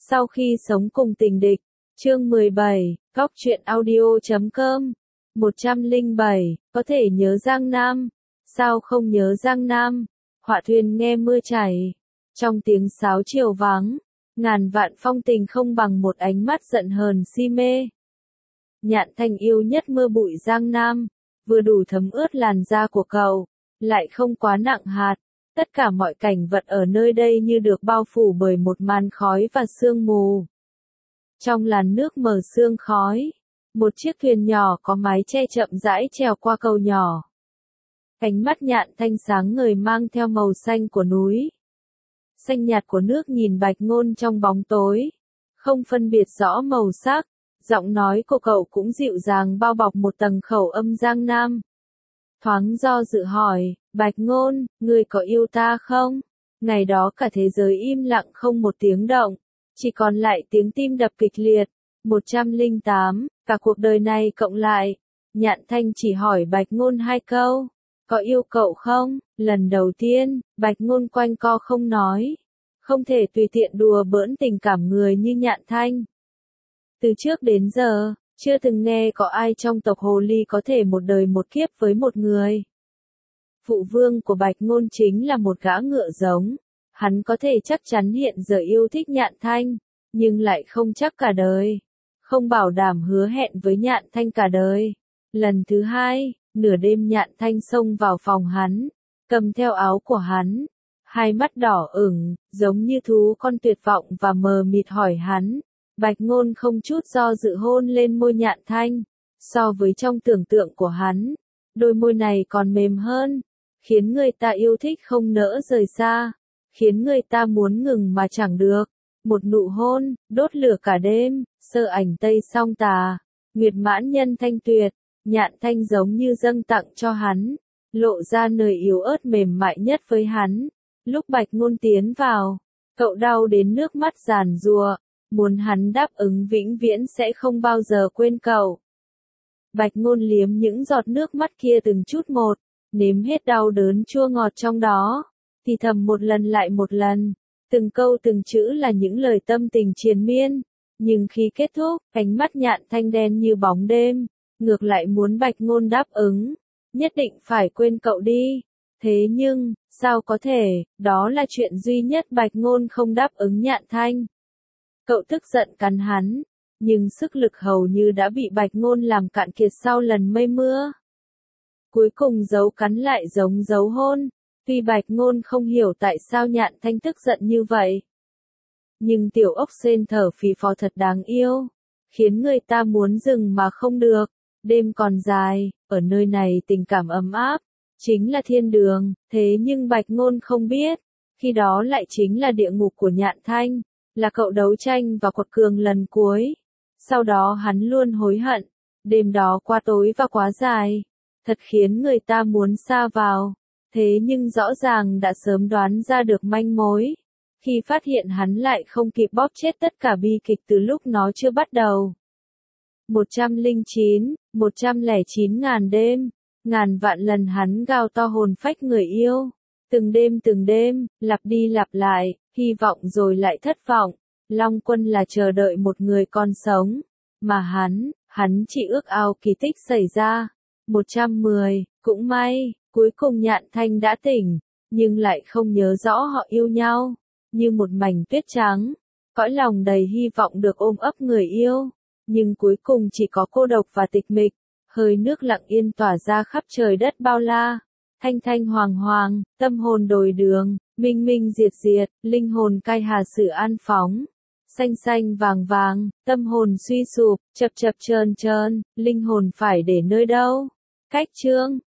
Sau khi sống cùng tình địch, chương 17, Góc truyện audio.com, 107, có thể nhớ Giang Nam, sao không nhớ Giang Nam, họa thuyền nghe mưa chảy, trong tiếng sáo chiều vắng, ngàn vạn phong tình không bằng một ánh mắt giận hờn si mê. Nhạn Thanh yêu nhất mưa bụi Giang Nam, vừa đủ thấm ướt làn da của cậu, lại không quá nặng hạt. Tất cả mọi cảnh vật ở nơi đây như được bao phủ bởi một màn khói và sương mù. Trong làn nước mờ sương khói, một chiếc thuyền nhỏ có mái che chậm rãi trèo qua cầu nhỏ. Cánh mắt Nhạn Thanh sáng ngời mang theo màu xanh của núi. Xanh nhạt của nước nhìn Bạch Ngôn trong bóng tối, không phân biệt rõ màu sắc, giọng nói của cậu cũng dịu dàng bao bọc một tầng khẩu âm Giang Nam. Thoáng do dự hỏi, Bạch Ngôn, ngươi có yêu ta không? Ngày đó cả thế giới im lặng không một tiếng động, chỉ còn lại tiếng tim đập kịch liệt. 108, cả cuộc đời này cộng lại. Nhạn Thanh chỉ hỏi Bạch Ngôn 2 câu, có yêu cậu không? Lần đầu tiên, Bạch Ngôn quanh co không nói. Không thể tùy tiện đùa bỡn tình cảm người như Nhạn Thanh. Từ trước đến giờ, chưa từng nghe có ai trong tộc Hồ Ly có thể một đời một kiếp với một người. Phụ vương của Bạch Ngôn chính là một gã ngựa giống. Hắn có thể chắc chắn hiện giờ yêu thích Nhạn Thanh, nhưng lại không chắc cả đời. Không bảo đảm hứa hẹn với Nhạn Thanh cả đời. Lần thứ 2, nửa đêm Nhạn Thanh xông vào phòng hắn, cầm theo áo của hắn. Hai mắt đỏ ửng, giống như thú con tuyệt vọng và mờ mịt hỏi hắn. Bạch Ngôn không chút do dự hôn lên môi Nhạn Thanh. So với trong tưởng tượng của hắn, đôi môi này còn mềm hơn, khiến người ta yêu thích không nỡ rời xa, khiến người ta muốn ngừng mà chẳng được. Một nụ hôn, đốt lửa cả đêm, sơ ảnh tây song tà, nguyệt mãn nhân thanh tuyệt, Nhạn Thanh giống như dâng tặng cho hắn, lộ ra nơi yếu ớt mềm mại nhất với hắn. Lúc Bạch Ngôn tiến vào, cậu đau đến nước mắt giàn giụa, muốn hắn đáp ứng vĩnh viễn sẽ không bao giờ quên cậu. Bạch Ngôn liếm những giọt nước mắt kia từng chút một, nếm hết đau đớn chua ngọt trong đó, thì thầm một lần lại một lần, từng câu từng chữ là những lời tâm tình triền miên, nhưng khi kết thúc, ánh mắt Nhạn Thanh đen như bóng đêm, ngược lại muốn Bạch Ngôn đáp ứng, nhất định phải quên cậu đi. Thế nhưng, sao có thể, đó là chuyện duy nhất Bạch Ngôn không đáp ứng Nhạn Thanh. Cậu tức giận cắn hắn, nhưng sức lực hầu như đã bị Bạch Ngôn làm cạn kiệt sau lần mây mưa. Cuối cùng dấu cắn lại giống dấu hôn, tuy Bạch Ngôn không hiểu tại sao Nhạn Thanh tức giận như vậy. Nhưng tiểu ốc sên thở phì phò thật đáng yêu, khiến người ta muốn dừng mà không được. Đêm còn dài, ở nơi này tình cảm ấm áp, chính là thiên đường, thế nhưng Bạch Ngôn không biết, khi đó lại chính là địa ngục của Nhạn Thanh, là cậu đấu tranh và quật cường lần cuối. Sau đó hắn luôn hối hận, đêm đó quá tối và quá dài, thật khiến người ta muốn sa vào, thế nhưng rõ ràng đã sớm đoán ra được manh mối. Khi phát hiện hắn lại không kịp bóp chết tất cả bi kịch từ lúc nó chưa bắt đầu. 109 ngàn đêm, ngàn vạn lần hắn gào to hồn phách người yêu. Từng đêm, lặp đi lặp lại, hy vọng rồi lại thất vọng. Long Quân là chờ đợi một người còn sống, mà hắn chỉ ước ao kỳ tích xảy ra. 110, cũng may, cuối cùng Nhạn Thanh đã tỉnh, nhưng lại không nhớ rõ họ yêu nhau. Như một mảnh tuyết trắng, cõi lòng đầy hy vọng được ôm ấp người yêu, nhưng cuối cùng chỉ có cô độc và tịch mịch, hơi nước lặng yên tỏa ra khắp trời đất bao la. Thanh thanh hoàng hoàng, tâm hồn đổi đường, minh minh diệt diệt, linh hồn cai hà sự an phóng. Xanh xanh vàng vàng, tâm hồn suy sụp, chập chập chờn chờn, linh hồn phải để nơi đâu? Cách chương